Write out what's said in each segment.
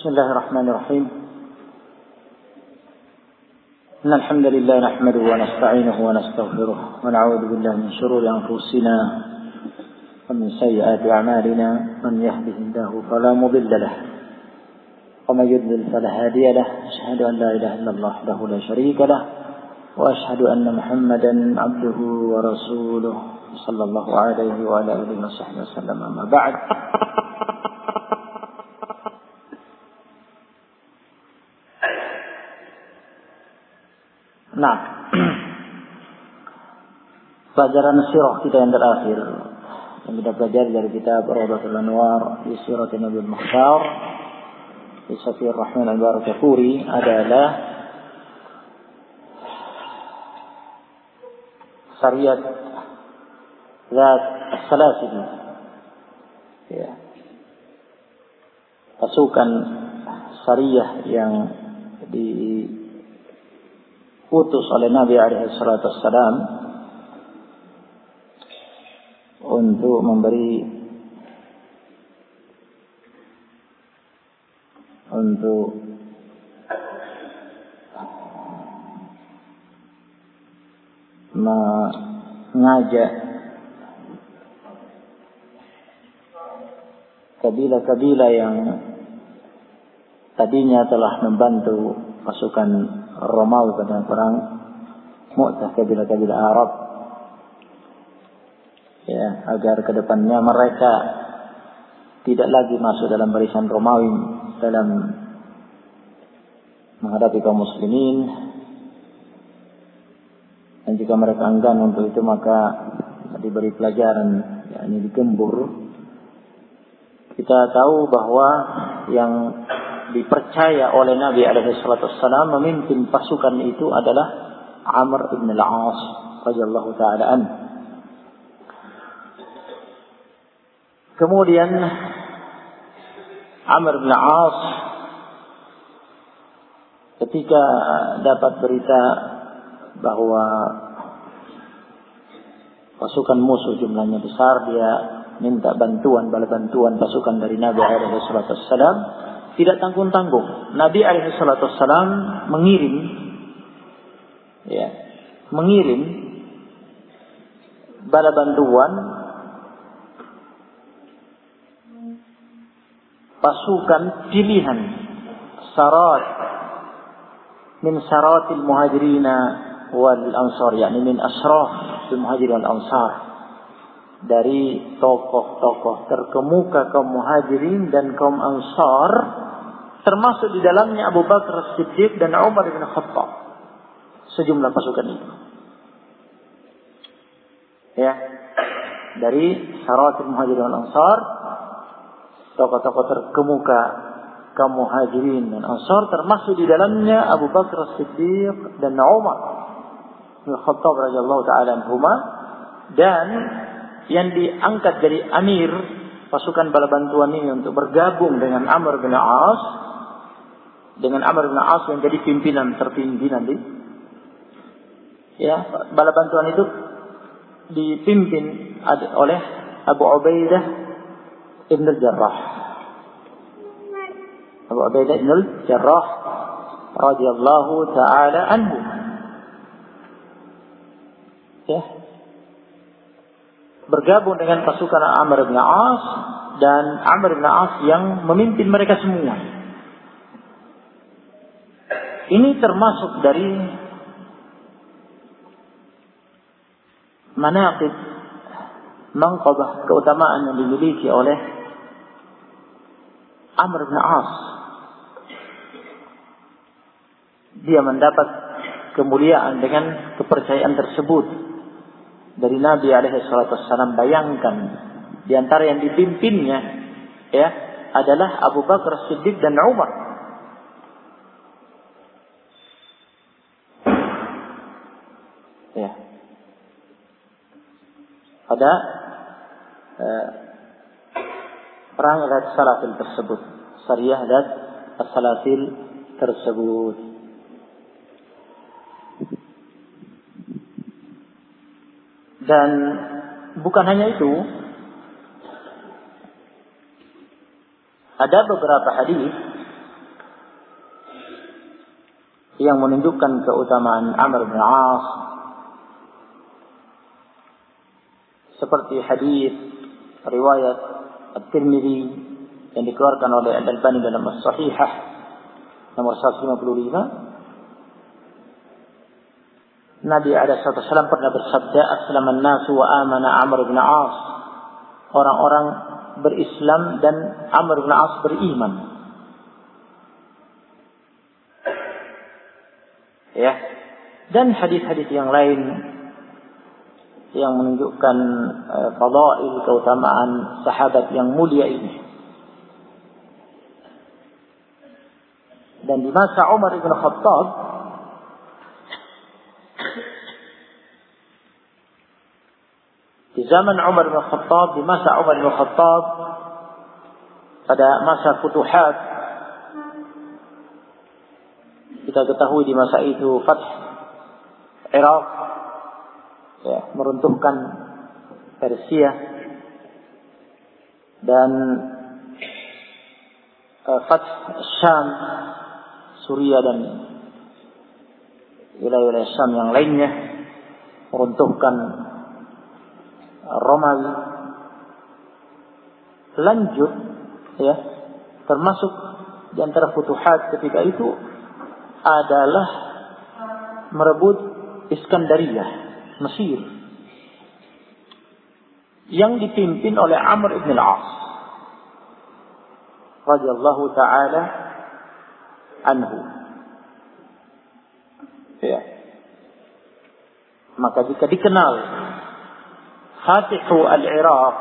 Bismillahirrahmanirrahim. Innal hamdalillah nahmaduhu wa nasta'inuhu wa nastaghfiruh wa na'udzu billahi min shururi anfusina wa min sayyiati a'malina. Man yahdihillahu fala mudilla lahu wa man yudlil fala hadiya lahu. Asyhadu an la ilaha illallah wahdahu la syarika lahu wa asyhadu anna Muhammadan 'abduhu wa rasuluh sallallahu alaihi wa ala alihi wa sahbihi wasallam. Amma ba'd. Nah, pelajaran sirah kita yang terakhir yang kita pelajari dari kitab Rawdatul Anwar fi Siratin Nabi Mukhtar di Safiyur Rahman Al-Barakafuri adalah Sariyat Zat As-Salasil, ya, pasukan Sariyah yang diutus oleh Nabi alaihi salatu wassalam untuk mengajak kabilah-kabilah yang tadinya telah membantu pasukan Romawi pada perang Mu'tah, kabilah-kabilah Arab, ya, agar kedepannya mereka tidak lagi masuk dalam barisan Romawi dalam menghadapi kaum muslimin, dan jika mereka enggan untuk itu maka diberi pelajaran, yakni digembur. Kita tahu bahwa yang dipercaya oleh Nabi alaihi salatu wassalam memimpin pasukan itu adalah Amr ibn al-As radhiyallahu taala an. Kemudian Amr ibn al-As ketika dapat berita bahwa pasukan musuh jumlahnya besar, dia minta bantuan, bala bantuan pasukan dari Nabi alaihi salatu wassalam. Tidak tanggung-tanggung, Nabi alaihi salatu wassalam mengirim bala bantuan pasukan pilihan, sarat min saratil muhajirina wal ansar, yakni min asraf al muhajirin wal ansar, dari tokoh-tokoh terkemuka kaum muhajirin dan kaum ansar, termasuk di dalamnya Abu Bakar As-Siddiq dan Umar bin Khattab, sejumlah pasukan itu. Ya, dari Saratul Muhajirin wal Ansar, tokoh-tokoh terkemuka kaum muhajirin dan ansar, termasuk di dalamnya Abu Bakar As-Siddiq dan Umar bin Khattab radhiyallahu taala anhuma, dan yang diangkat dari amir pasukan bala bantuan ini untuk bergabung dengan Amr bin As, yang jadi pimpinan tertinggi nanti. Ya, bala bantuan itu dipimpin oleh Abu Ubaidah ibn al-Jarrah. Abu Ubaidah ibn al-Jarrah radhiyallahu taala anhu. Ya, bergabung dengan pasukan Amr bin As, dan Amr bin As yang memimpin mereka semua. Ini termasuk dari manaqib, manqabah, keutamaan yang dimiliki oleh Amr bin As. Dia mendapat kemuliaan dengan kepercayaan tersebut dari Nabi alaihi salatu wassalam. Bayangkan, di antara yang dipimpinnya, ya, adalah Abu Bakar Siddiq dan Umar. Ya. Pada perang Zat Salasil tersebut, Sariyah Zat Salasil tersebut. Dan bukan hanya itu, ada beberapa hadis yang menunjukkan keutamaan Amr bin As, seperti hadis riwayat At-Tirmidzi yang dikeluarkan oleh Al-Albani dalam As-Sahihah nomor 155. Nabi SAW pernah bersabda, "Aslaman nasu wa amana Amr bin As." Orang-orang berislam dan Amr bin As beriman. Ya. Dan hadis-hadis yang lain yang menunjukkan fadail, keutamaan sahabat yang mulia ini. Dan di masa Umar bin Khattab, di zaman Umar bin Khattab, di masa Umar bin Khattab, pada masa Futuhat, kita ketahui di masa itu Fath Iraq, ya, meruntuhkan Persia, dan Fath Syam, Suria dan wilayah-wilayah Syam yang lainnya, meruntuhkan Romawi. Lanjut, ya, termasuk di antara futuhat ketika itu adalah merebut Iskandariyah, Mesir, yang dipimpin oleh Amr ibn al-As radhiyallahu taala anhu. Ya. Maka jika dikenal Fatihu al-Iraq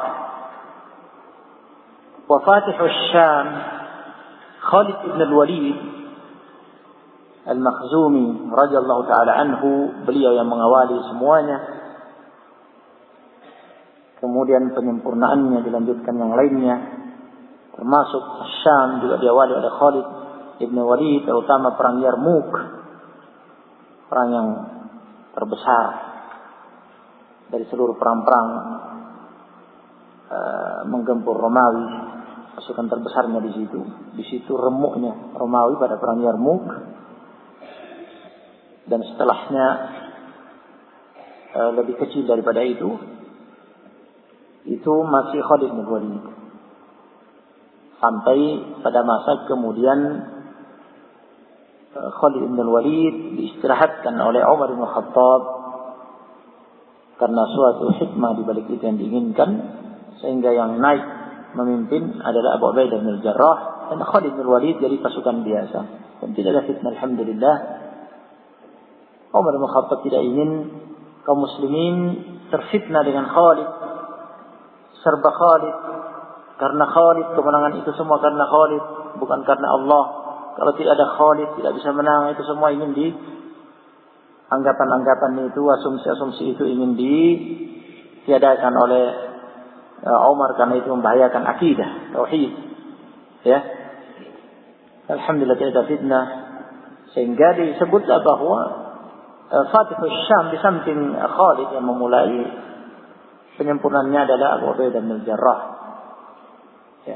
wa Fatihu al-Syam Khalid ibn al-Walid Al-Makhzumi radhiyallahu taala anhu, beliau yang mengawali semuanya. Kemudian penyempurnaannya dilanjutkan yang lainnya, termasuk Syam juga diawali oleh Khalid ibn Walid, terutama perang Yarmuk, perang yang terbesar dari seluruh perang-perang menggempur Romawi. Pasukan terbesarnya di situ. Di situ remuknya Romawi pada perang Yarmuk. Dan setelahnya lebih kecil daripada itu masih Khalid bin Walid. Sampai pada masa kemudian Khalid bin Walid diistirahatkan oleh Umar bin Khattab karena suatu hikmah di balik itu yang diinginkan, sehingga yang naik memimpin adalah Abu Ubaidah bin Jarrah, dan Khalid bin Walid jadi pasukan biasa. Dan tidak ada fitnah, alhamdulillah. Umar bin Khattab tidak ingin kaum muslimin terfitnah dengan Khalid, serba Khalid, karena Khalid, kemenangan itu semua karena Khalid, bukan karena Allah. Kalau tidak ada Khalid tidak bisa menang. Itu semua ingin di anggapan-anggapan itu, asumsi-asumsi itu ingin ditiadakan oleh Umar, karena itu membahayakan akidah tauhid. Ya, alhamdulillah tidak ada fitnah, sehingga disebutlah bahwa Fatihus Syam di samping Khalid yang memulai penyempurnaannya adalah Abu Ubaidah bin Jarrah. Ya.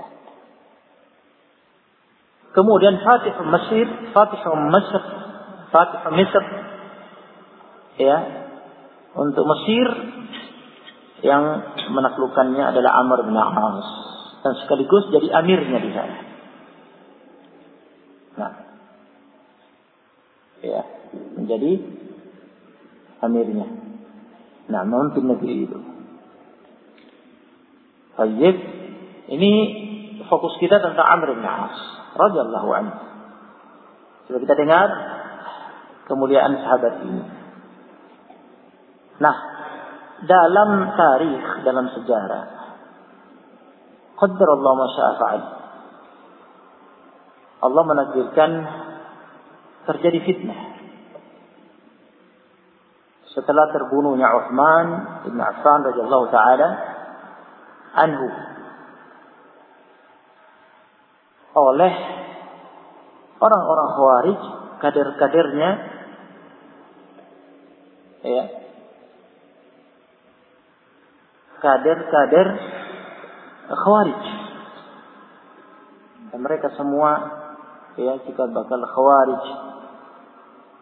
Kemudian Fatihul Mesir, Fatihul Misr, ya, untuk Mesir yang menaklukkannya adalah Amr bin As, dan sekaligus jadi amirnya di sana. Nah, ya, menjadi amirnya. Nah, memimpin negeri itu. Baik, ini fokus kita tentang Amr bin As radhiyallahu anhu. Sudah kita dengar kemuliaan sahabat ini. Nah, dalam tarikh, dalam sejarah, qaddarallahu ma syaa fa'al. Allah menakdirkan terjadi fitnah. Setelah terbunuhnya Utsman bin Affan radhiyallahu taala anhu oleh orang-orang Khawarij, kader-kadernya, ya, kader-kader Khawarij. Dan mereka semua, ya, jika bakal Khawarij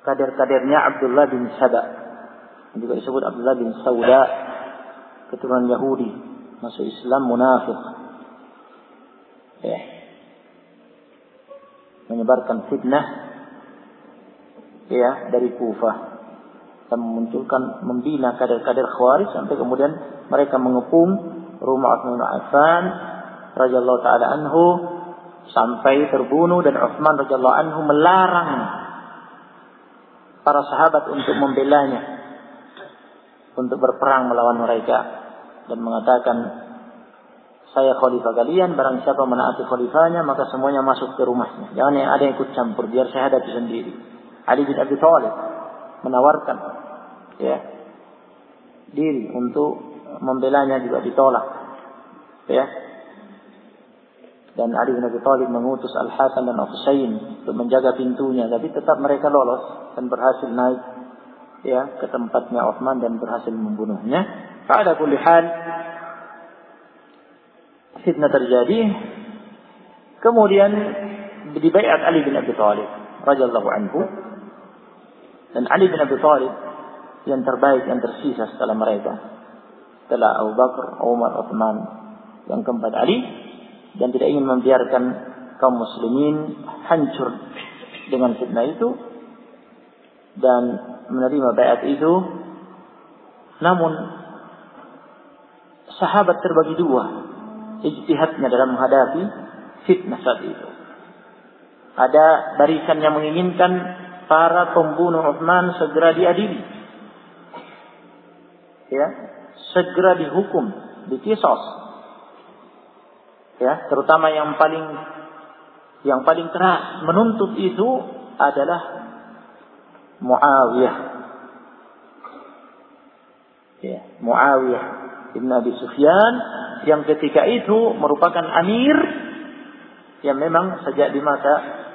kader-kadernya Abdullah bin Saba, juga disebut Abdullah bin Sauda, keturunan Yahudi, masuk Islam munafik, menyebarkan fitnah dari Kufah dan memunculkan, membina kader-kader Khawarij sampai kemudian mereka mengepung rumah Utsman bin Affan radhiyallahu taala anhu sampai terbunuh, dan Utsman radhiyallahu anhu melarang para sahabat untuk membelanya, untuk berperang melawan mereka, dan mengatakan, saya khalifah kalian, barang siapa menaati khalifahnya maka semuanya masuk ke rumahnya, jangan ada yang ikut campur, biar saya hadapi sendiri. Ali bin Abi Thalib menawarkan diri untuk membelanya, juga ditolak, dan Ali bin Abi Thalib mengutus Al-Hasan dan Al-Husain untuk menjaga pintunya, tapi tetap mereka lolos dan berhasil naik ke tempatnya Utsman dan berhasil membunuhnya. Pada kulli hal fitnah terjadi, kemudian dibaiat Ali bin Abi Thalib radhiyallahu anhu, dan Ali bin Abi Thalib yang terbaik, yang tersisa setelah mereka, setelah Abu Bakar, Umar, Utsman, yang keempat Ali, dan tidak ingin membiarkan kaum muslimin hancur dengan fitnah itu dan menerima baiat itu. Namun sahabat terbagi dua ijtihadnya dalam menghadapi fitnah saat itu. Ada barisan yang menginginkan para pembunuh Utsman segera diadili, segera dihukum, dikisos, terutama yang paling keras menuntut itu adalah Muawiyah, Muawiyah bin Abi Sufyan, yang ketika itu merupakan amir yang memang sejak di masa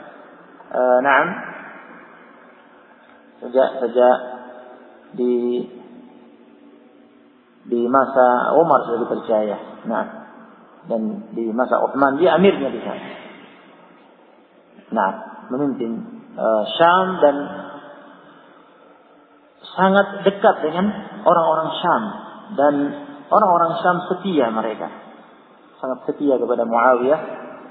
sejak di masa Umar sudah dipercaya. Dan di masa Utsman dia amirnya di sana. Memimpin Syam dan sangat dekat dengan orang-orang Syam, dan orang-orang Syam setia, mereka sangat setia kepada Muawiyah,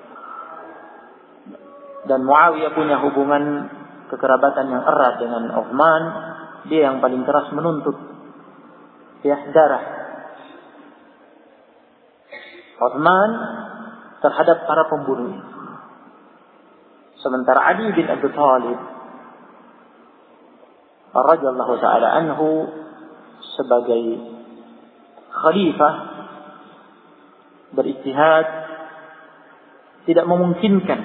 dan Muawiyah punya hubungan kekerabatan yang erat dengan Utsman. Dia yang paling keras menuntut darah Utsman terhadap para pembunuh. Sementara Ali bin Abi Thalib radhiyallahu taala anhu sebagai khalifah berijtihad, tidak memungkinkan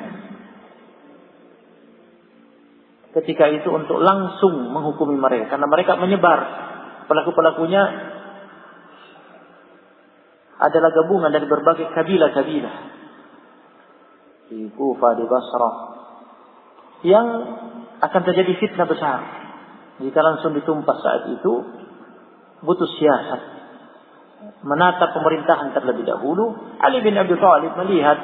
ketika itu untuk langsung menghukumi mereka, karena mereka menyebar, pelaku-pelakunya adalah gabungan dari berbagai kabilah-kabilah di Kufah, di Basrah, yang akan terjadi fitnah besar jika langsung ditumpas saat itu. Butuh siasat, menata pemerintahan terlebih dahulu. Ali bin Abi Thalib melihat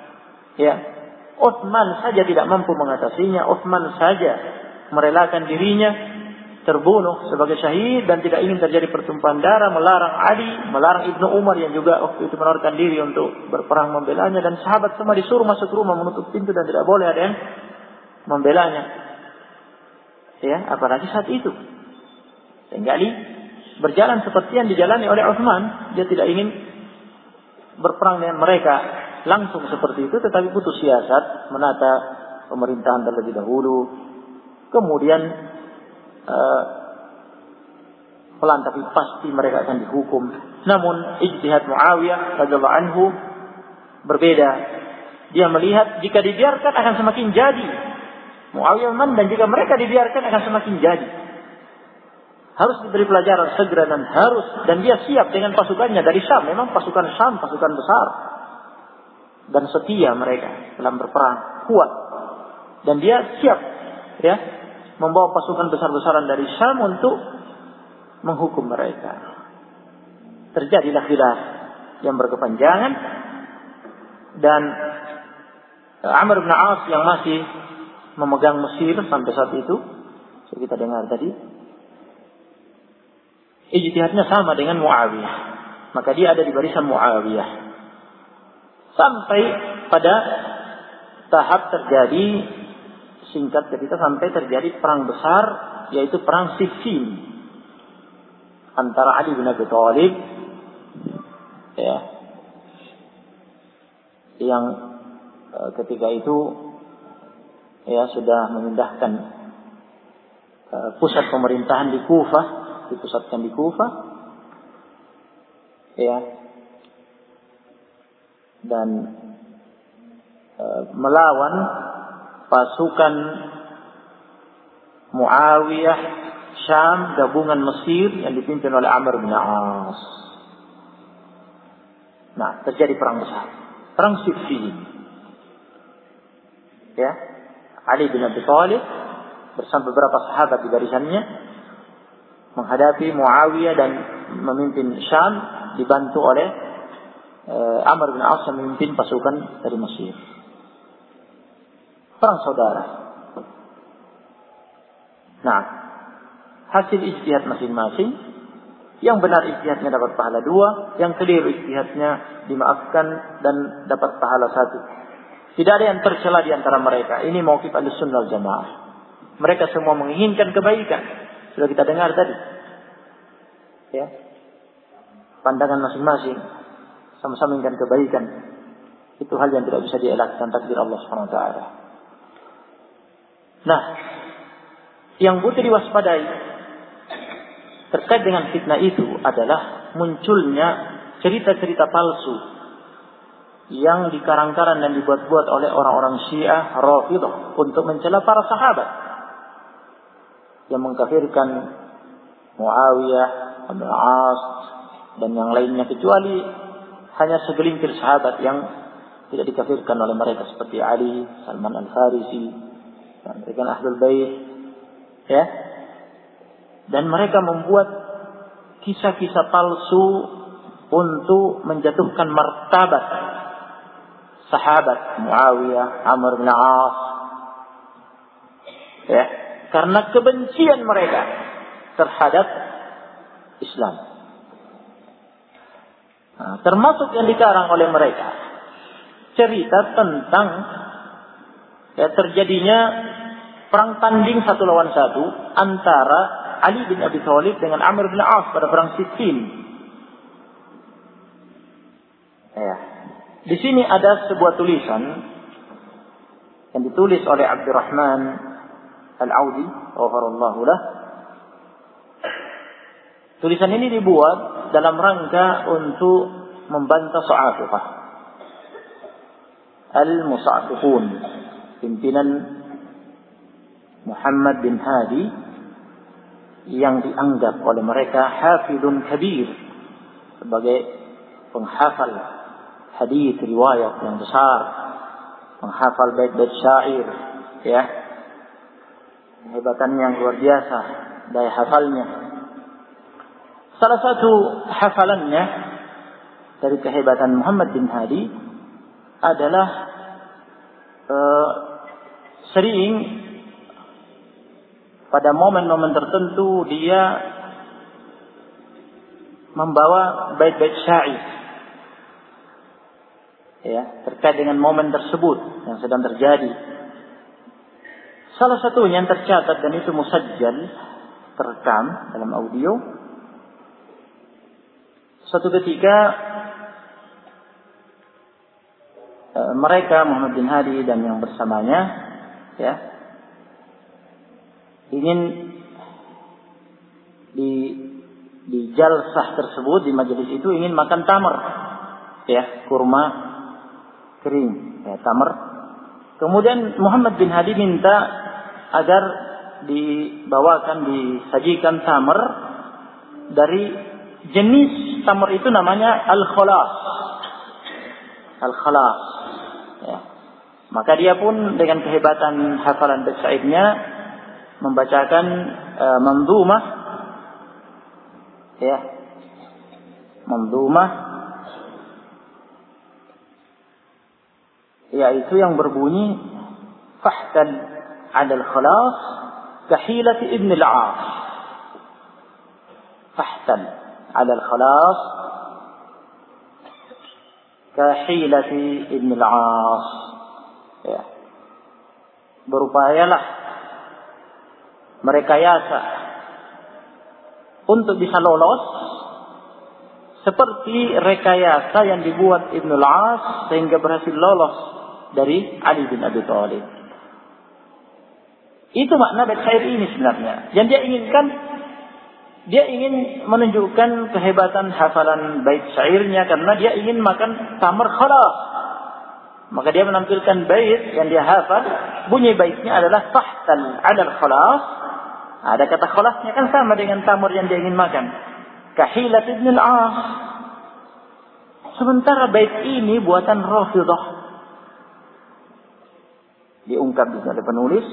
Utsman saja tidak mampu mengatasinya, Utsman saja merelakan dirinya terbunuh sebagai syahid dan tidak ingin terjadi pertumpahan darah, melarang Ali, melarang Ibnu Umar yang juga waktu itu menawarkan diri untuk berperang membelanya, dan sahabat semua disuruh masuk rumah menutup pintu dan tidak boleh ada yang membelanya. Apalagi saat itu. Sehingga Ali berjalan seperti yang dijalani oleh Utsman. Dia tidak ingin berperang dengan mereka langsung seperti itu, tetapi butuh siasat, menata pemerintahan terlebih dahulu. Kemudian pelan tapi pasti mereka akan dihukum. Namun ijtihad Muawiyah radhiyallahu anhu berbeda. Dia melihat jika dibiarkan akan semakin jadi. Muawiyah memandang jika mereka dibiarkan akan semakin jadi. Harus diberi pelajaran segera dan dia siap dengan pasukannya dari Syam. Memang pasukan Syam pasukan besar dan setia mereka dalam berperang, kuat. Dan dia siap membawa pasukan besar-besaran dari Syam untuk menghukum mereka. Terjadilah khilaf yang berkepanjangan, dan Amr bin As yang masih memegang Mesir sampai saat itu, Kita dengar tadi, ijtihadnya sama dengan Muawiyah, maka dia ada di barisan Muawiyah. Sampai pada tahap terjadi, singkat cerita, sampai terjadi perang besar, yaitu perang Siffin antara Ali bin Abi Thalib, ya, yang ketika itu ya sudah memindahkan pusat pemerintahan di Kufah, dipusatkan di Kufah, ya, dan melawan pasukan Muawiyah Syam, gabungan Mesir yang dipimpin oleh Amr bin As. Nah, terjadi perang besar, perang Siffin. Ya, Ali bin Abi Thalib bersama beberapa sahabat di barisannya menghadapi Muawiyah dan memimpin Syam, dibantu oleh Amr bin As yang memimpin pasukan dari Mesir. Perang saudara. Nah, hasil ijtihad masing-masing. Yang benar ijtihadnya dapat pahala 2, yang keliru ijtihadnya dimaafkan dan dapat pahala 1. Tidak ada yang tercela di antara mereka. Ini mauqif Ahlussunnah wal Jamaah. Mereka semua menginginkan kebaikan. Sudah kita dengar tadi. Ya. Pandangan masing-masing sama-sama menginginkan kebaikan. Itu hal yang tidak bisa dielakkan, takdir Allah SWT. Nah, yang butuh diwaspadai terkait dengan fitnah itu adalah munculnya cerita-cerita palsu yang dikarang-karang dan dibuat-buat oleh orang-orang Syiah Rafidhah untuk mencela para sahabat, yang mengkafirkan Muawiyah, Amr bin As dan yang lainnya, kecuali hanya segelintir sahabat yang tidak dikafirkan oleh mereka seperti Ali, Salman Al-Farisi, dan mereka Ahlul Bait, ya. Dan mereka membuat kisah-kisah palsu untuk menjatuhkan martabat sahabat Muawiyah, Amr bin As, ya, karena kebencian mereka terhadap Islam. Nah, termasuk yang dikarang oleh mereka cerita tentang ya terjadinya perang tanding 1 lawan 1 antara Ali bin Abi Thalib dengan Amr bin As pada perang Siffin. Ya. Di sini ada sebuah tulisan yang ditulis oleh Abdurrahman Al-Audi, ghafarallahu lah. Tulisan ini dibuat dalam rangka untuk membantah Sa'afiqah, Al-Musa'fiqun, pimpinan Muhammad bin Hadi, yang dianggap oleh mereka hafidun kabir, sebagai penghafal hadis riwayat yang besar, penghafal bait-bait syair, ya, kehebatannya yang luar biasa daya hafalnya. Salah satu hafalannya dari kehebatan Muhammad bin Hadi adalah sering pada momen-momen tertentu dia membawa bait-bait syair, ya, terkait dengan momen tersebut yang sedang terjadi. Salah satunya yang tercatat dan itu musajjal, terekam dalam audio. Suatu ketika mereka, Muhammad bin Hadi dan yang bersamanya, ya, ingin di jalsah tersebut, di majelis itu ingin makan tamar, ya, kurma kering, ya, tamar. Kemudian Muhammad bin Hadi minta agar dibawakan, disajikan tamar dari jenis tamar itu namanya al-khalas. Al-khalas. Ya. Maka dia pun dengan kehebatan hafalan bait syairnya membacakan manzumah, ya, manzumah, yaitu yang berbunyi fahtal 'ala al-khalas kahilati Ibn al-'As. Fahtan 'ala al-khalas kahilati Ibn al-'As. Ya. Berupayalah merekayasa untuk bisa lolos seperti rekayasa yang dibuat Ibn al-'As sehingga berhasil lolos dari Ali bin Abi Thalib. Itu makna bait syair ini sebenarnya. Yang dia inginkan, dia ingin menunjukkan kehebatan hafalan bait syairnya karena dia ingin makan tamar khalas. Maka dia menampilkan bait yang dia hafal, bunyi baitnya adalah fahtal 'ala al-khalas. Ada kata khalasnya kan sama dengan tamar yang dia ingin makan. Kahilat Ibn al-'As. Sementara bait ini buatan Rafidhah. Diungkap oleh penulis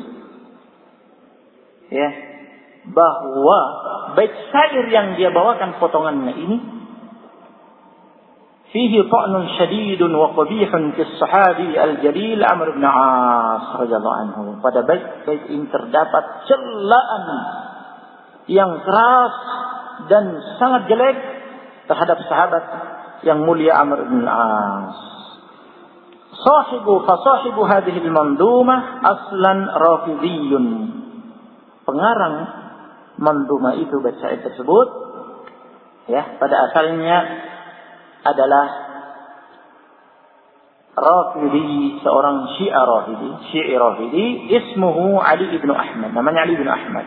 ya, bahwa bait syair yang dia bawakan potongannya ini fihi ta'nun syadidun wa qabihun fi sahabi al-jalil Amr bin 'As radhiyallahu anhu. Pada bait ini terdapat celaan yang keras dan sangat jelek terhadap sahabat yang mulia Amr bin 'As. Sahibu hadhihi al-mandumah aslan rafidhiyyun. Pengarang mandumah itu bait syair tersebut ya pada asalnya adalah Rafidhi, seorang Syi'i Rafidhi, ismuhu Ali ibn Ahmad, namanya Ali ibn Ahmad.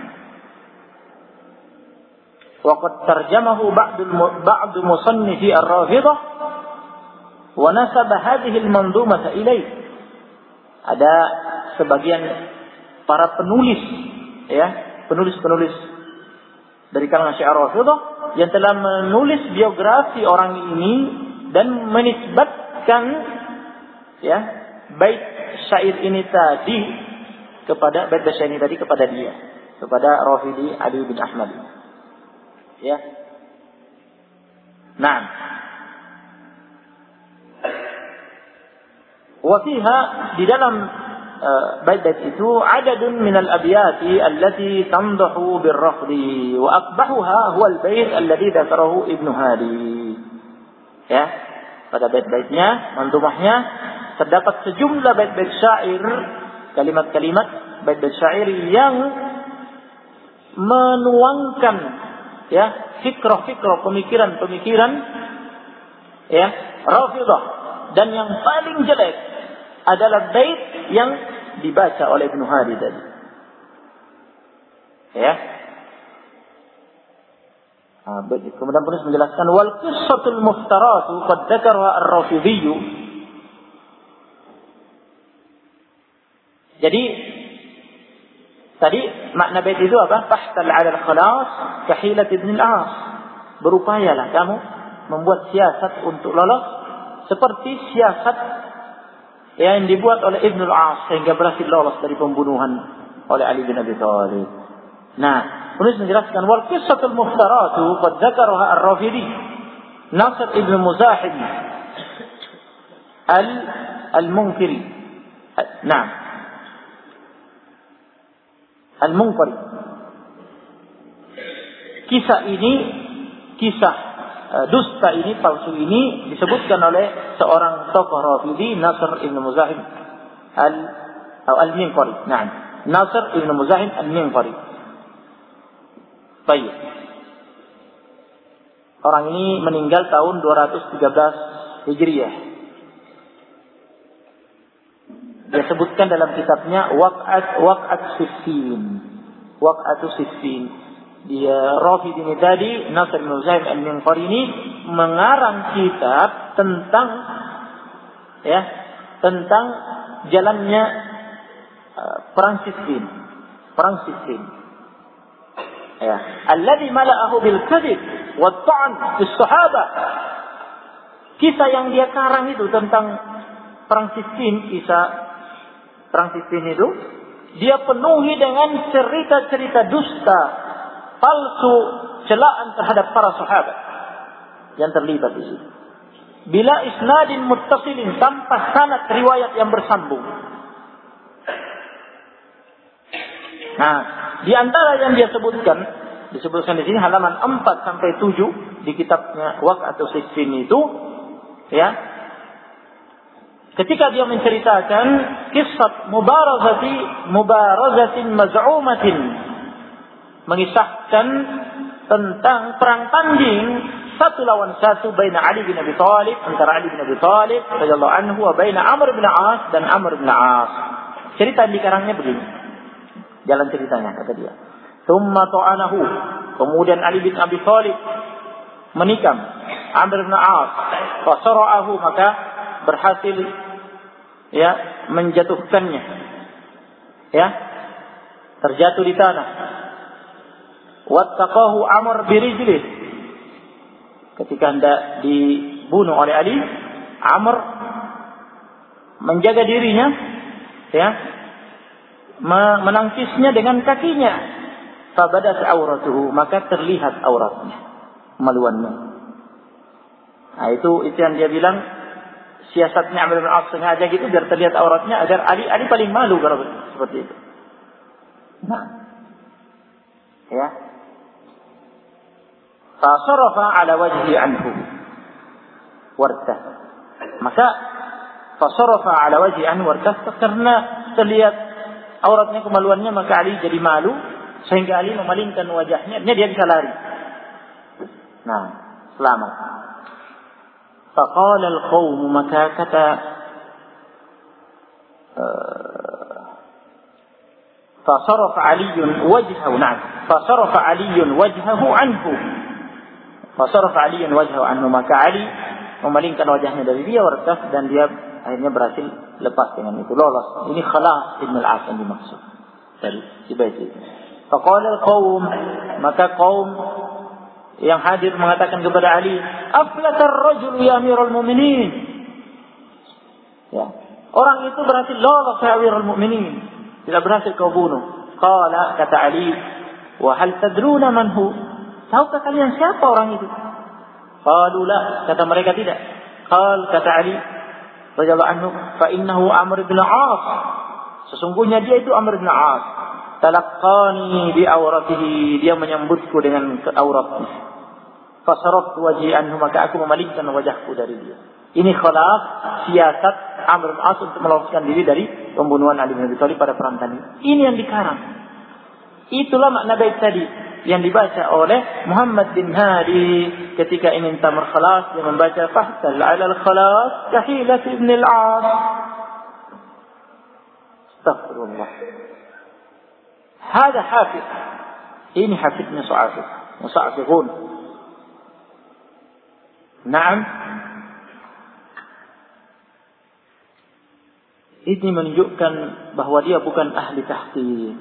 Wa qad tarjamahu ba'd musannifi ar-Rafidhah wa nasaba hadhihi al-mandumah ilayh. Ada sebagian para penulis ya, penulis dari kalangan Syiah Rafidhah yang telah menulis biografi orang ini dan menisbatkan ya bait syair ini tadi kepada dia, kepada Rafidhi Ali bin Ahmad. Ya. Nah. Wa fiha, di dalam bait-bait itu adadun minal abyati allati tamdahu birrafdi wa aqbahuha huwa al-bait alladhi dzakarahu Ibnu Hadi. Ya, pada bait-baitnya, mandumahnya terdapat sejumlah bait-bait syair, kalimat-kalimat bait-bait syair yang menuangkan ya fikrah-fikrah, pemikiran-pemikiran ya Rafidhah, dan yang paling jelek adalah bait yang dibaca oleh Ibnu Hadi tadi. Ya. Kemudian penulis menjelaskan wal qissatul muftaratu qad dzakara ar-Rafidhi. Jadi tadi makna bait itu apa? Fahtal 'ala al-khalas kahilat Ibn al-'As. Berupayalah kamu membuat siasat untuk lolos seperti siasat yang dibuat oleh Ibn al-'As sehingga berhasil lolos dari pembunuhan oleh Ali bin Abi Thalib. Nah, penulis menjelaskan wal qissatul muftaratu qad dzakaraha ar-Rafidhi Nasr ibn Muzahim al-Munqiri. Nah, al-Munqiri. Kisah dusta ini, palsu ini disebutkan oleh seorang tokoh Rafidhi, Nasr ibn Muzahim al-Minqari. Nah, Nasr ibn Muzahim al-Minqari. Baik. Orang ini meninggal tahun 213 Hijriah. Dia sebutkan dalam kitabnya Waq'at Siffin. Waq'atu Siffin. Dia Rafidhi ini tadi, Nasr bin Muzahim al-Minqari ini mengarang kitab tentang jalannya perang Siffin. Ya, alladhi mala'ahu bil kadhib wa ta'n fi sahabah. Kisah yang dia karang itu tentang perang Siffin, kisah perang Siffin itu dia penuhi dengan cerita-cerita dusta, palsu, celaan terhadap para sahabat yang terlibat di situ. Bila isnadin muttasilin, tanpa sanad riwayat yang bersambung. Nah, di antara yang dia disebutkan di sini halaman 4 sampai 7 di kitabnya Waq'atu Siffin itu, ya. Ketika dia menceritakan kisah mubarazatin maz'umatin, mengisahkan tentang perang tanding 1 lawan 1 baina Ali bin Abi Thalib, antara Ali bin Abi Thalib radhiyallahu anhu wa baina Amr bin As dan Amr bin As. Cerita di karangnya begini. Jalan ceritanya kata dia. Tsumma ta'anahu. Kemudian Ali bin Abi Thalib menikam Amr bin As, fasara'ahu, maka berhasil ya menjatuhkannya. Ya. Terjatuh di tanah. Wattaqahu Amr birijlih. Ketika hendak dibunuh oleh Ali, Amr menjaga dirinya, ya, menangkisnya dengan kakinya. Fabadat auratuhu, maka terlihat auratnya, kemaluannya. Nah, itu yang dia bilang siasatnya Amr bin As sengaja gitu biar terlihat auratnya agar Ali paling malu kalau seperti itu. Nah, ya. Fasarafa ala wajhi anhu wartah. Maka fasarafa ala wajhi anhu wartah, karena terlihat auratnya, kemaluannya, maka Ali jadi malu sehingga Ali memalingkan wajahnya, dia bisa lari. Nah, selamat. Faqala al-qawm, maka kata fasarafa Aliyun wajhahu, fasarafa Aliyun wajhahu anhu. Fasarafa Aliyun wajhahu anhu, maka Ali memalingkan wajahnya dari dia, wartaf, dan dia akhirnya berhasil lepas dengan itu, lolos. Ini Khalas bin al-As yang dimaksud dari bait itu. Faqala al-qaum, maka kaum yang hadir mengatakan kepada Ali, aflatar rajul ya Amirul Mu'minin. Ya, orang itu berhasil lolos ya Amirul Mu'minin, tidak berhasil kau bunuh. Qala, kata Ali, wa hal tadruna man hu? Tahukah kalian siapa orang itu? Qalu la, kata mereka tidak. Qal, kata Ali radhiyallahu anhu, fa innahu Amr bin As. Sesungguhnya dia itu Amr bin As. Talaqqani bi auratihi, dia menyambutku dengan auratnya. Fasaraftu wajhi anhu, maka aku memalingkan wajahku dari dia. Ini Khalas siasat Amr bin As untuk meloloskan diri dari pembunuhan Ali bin Abi Thalib pada perang tadi. Ini yang dikarang. Itulah makna bait tadi yang dibaca oleh Muhammad bin Hadi ketika ingin tamar Khalas, dia membaca fahtal 'ala al-Khalas kahilat ibn al-As. Astaghfirullah. Hada hafiz. Ini hafiznya Su'afif, Musa'afifun. Naam. Ini menunjukkan bahwa dia bukan ahli tahqiq.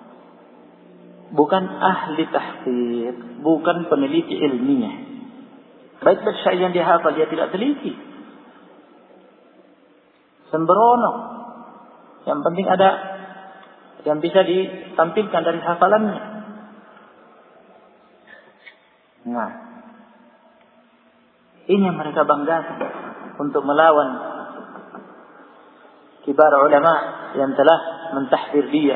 Bukan ahli tahqiq, bukan peneliti ilmiah. Bait-bait syair yang dia hafal dia tidak teliti. Sembrono. Yang penting ada yang bisa ditampilkan dari hafalannya. Nah, ini yang mereka banggakan untuk melawan kibar ulama yang telah mentahdir dia.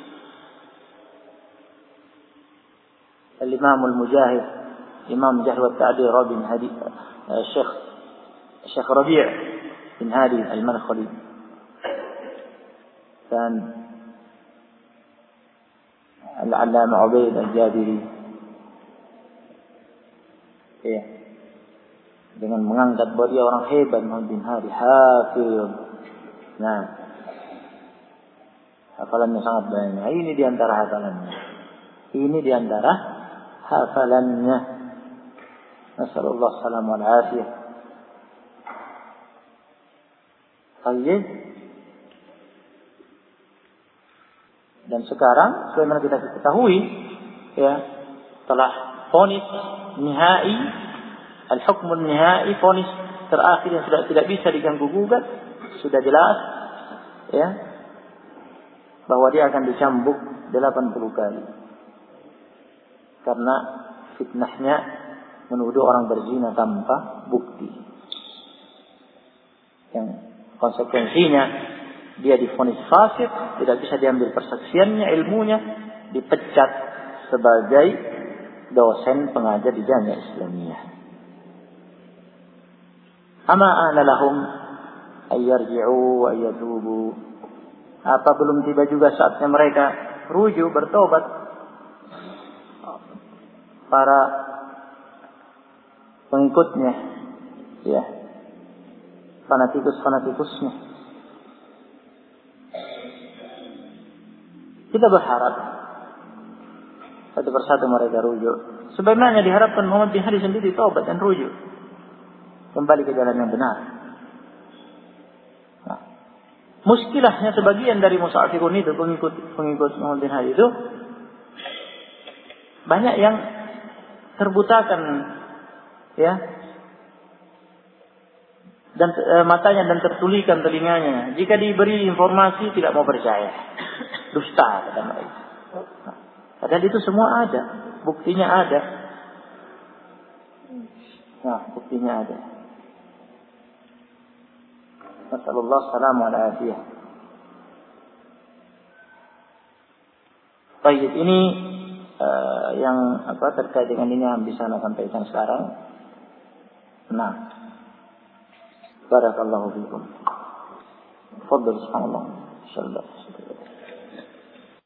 الإمام المجاهد إمام جهل والتعبير بن هادي الشيخ ربيع بن هادي المدخلي كان العلامة عبيد الجابري dengan mengangkat bahwa dia orang hebat, Muhammad bin Hadi hafiz. Nah, hafalannya sangat banyak. Ini di antara hafalannya. Hafalannya. Nasallallahu salam wal afiyah. Baik. Dan sekarang sebagaimana kita ketahui, ya, telah vonis nihai, al-hukm nihai, vonis terakhir yang sudah tidak bisa diganggu gugat, sudah jelas, ya, bahwa dia akan dicambuk 80 kali. Karena fitnahnya menuduh orang berzina tanpa bukti. Yang konsekuensinya dia divonis fasik, tidak bisa diambil persaksiannya, ilmunya, dipecat sebagai dosen pengajar di Jamiah Islamiyah. Ama ana lahum ayyarji'u wa yatubu. Apa belum tiba juga saatnya mereka rujuk, bertobat? Para pengikutnya, ya, fanatikusnya. Kita berharap satu persatu mereka rujuk. Sebagaimana diharapkan Muhammad bin Hadi sendiri taubat dan rujuk, kembali ke jalan yang benar. Nah, muskilahnya sebagian dari musafirun itu, pengikut Muhammad bin Hadi itu, banyak yang terbutakan, ya, dan matanya dan tertulikan telinganya. Jika diberi informasi tidak mau percaya, dusta kata mereka. Padahal itu semua ada, buktinya ada. Nah, buktinya ada. Nasallallahu salamu ala afiyah. Baik, ini yang terkait dengan ini yang bisa saya sampaikan sekarang. Nah, barakallahu fikum. Fadhil subhanallah. Insyaallah.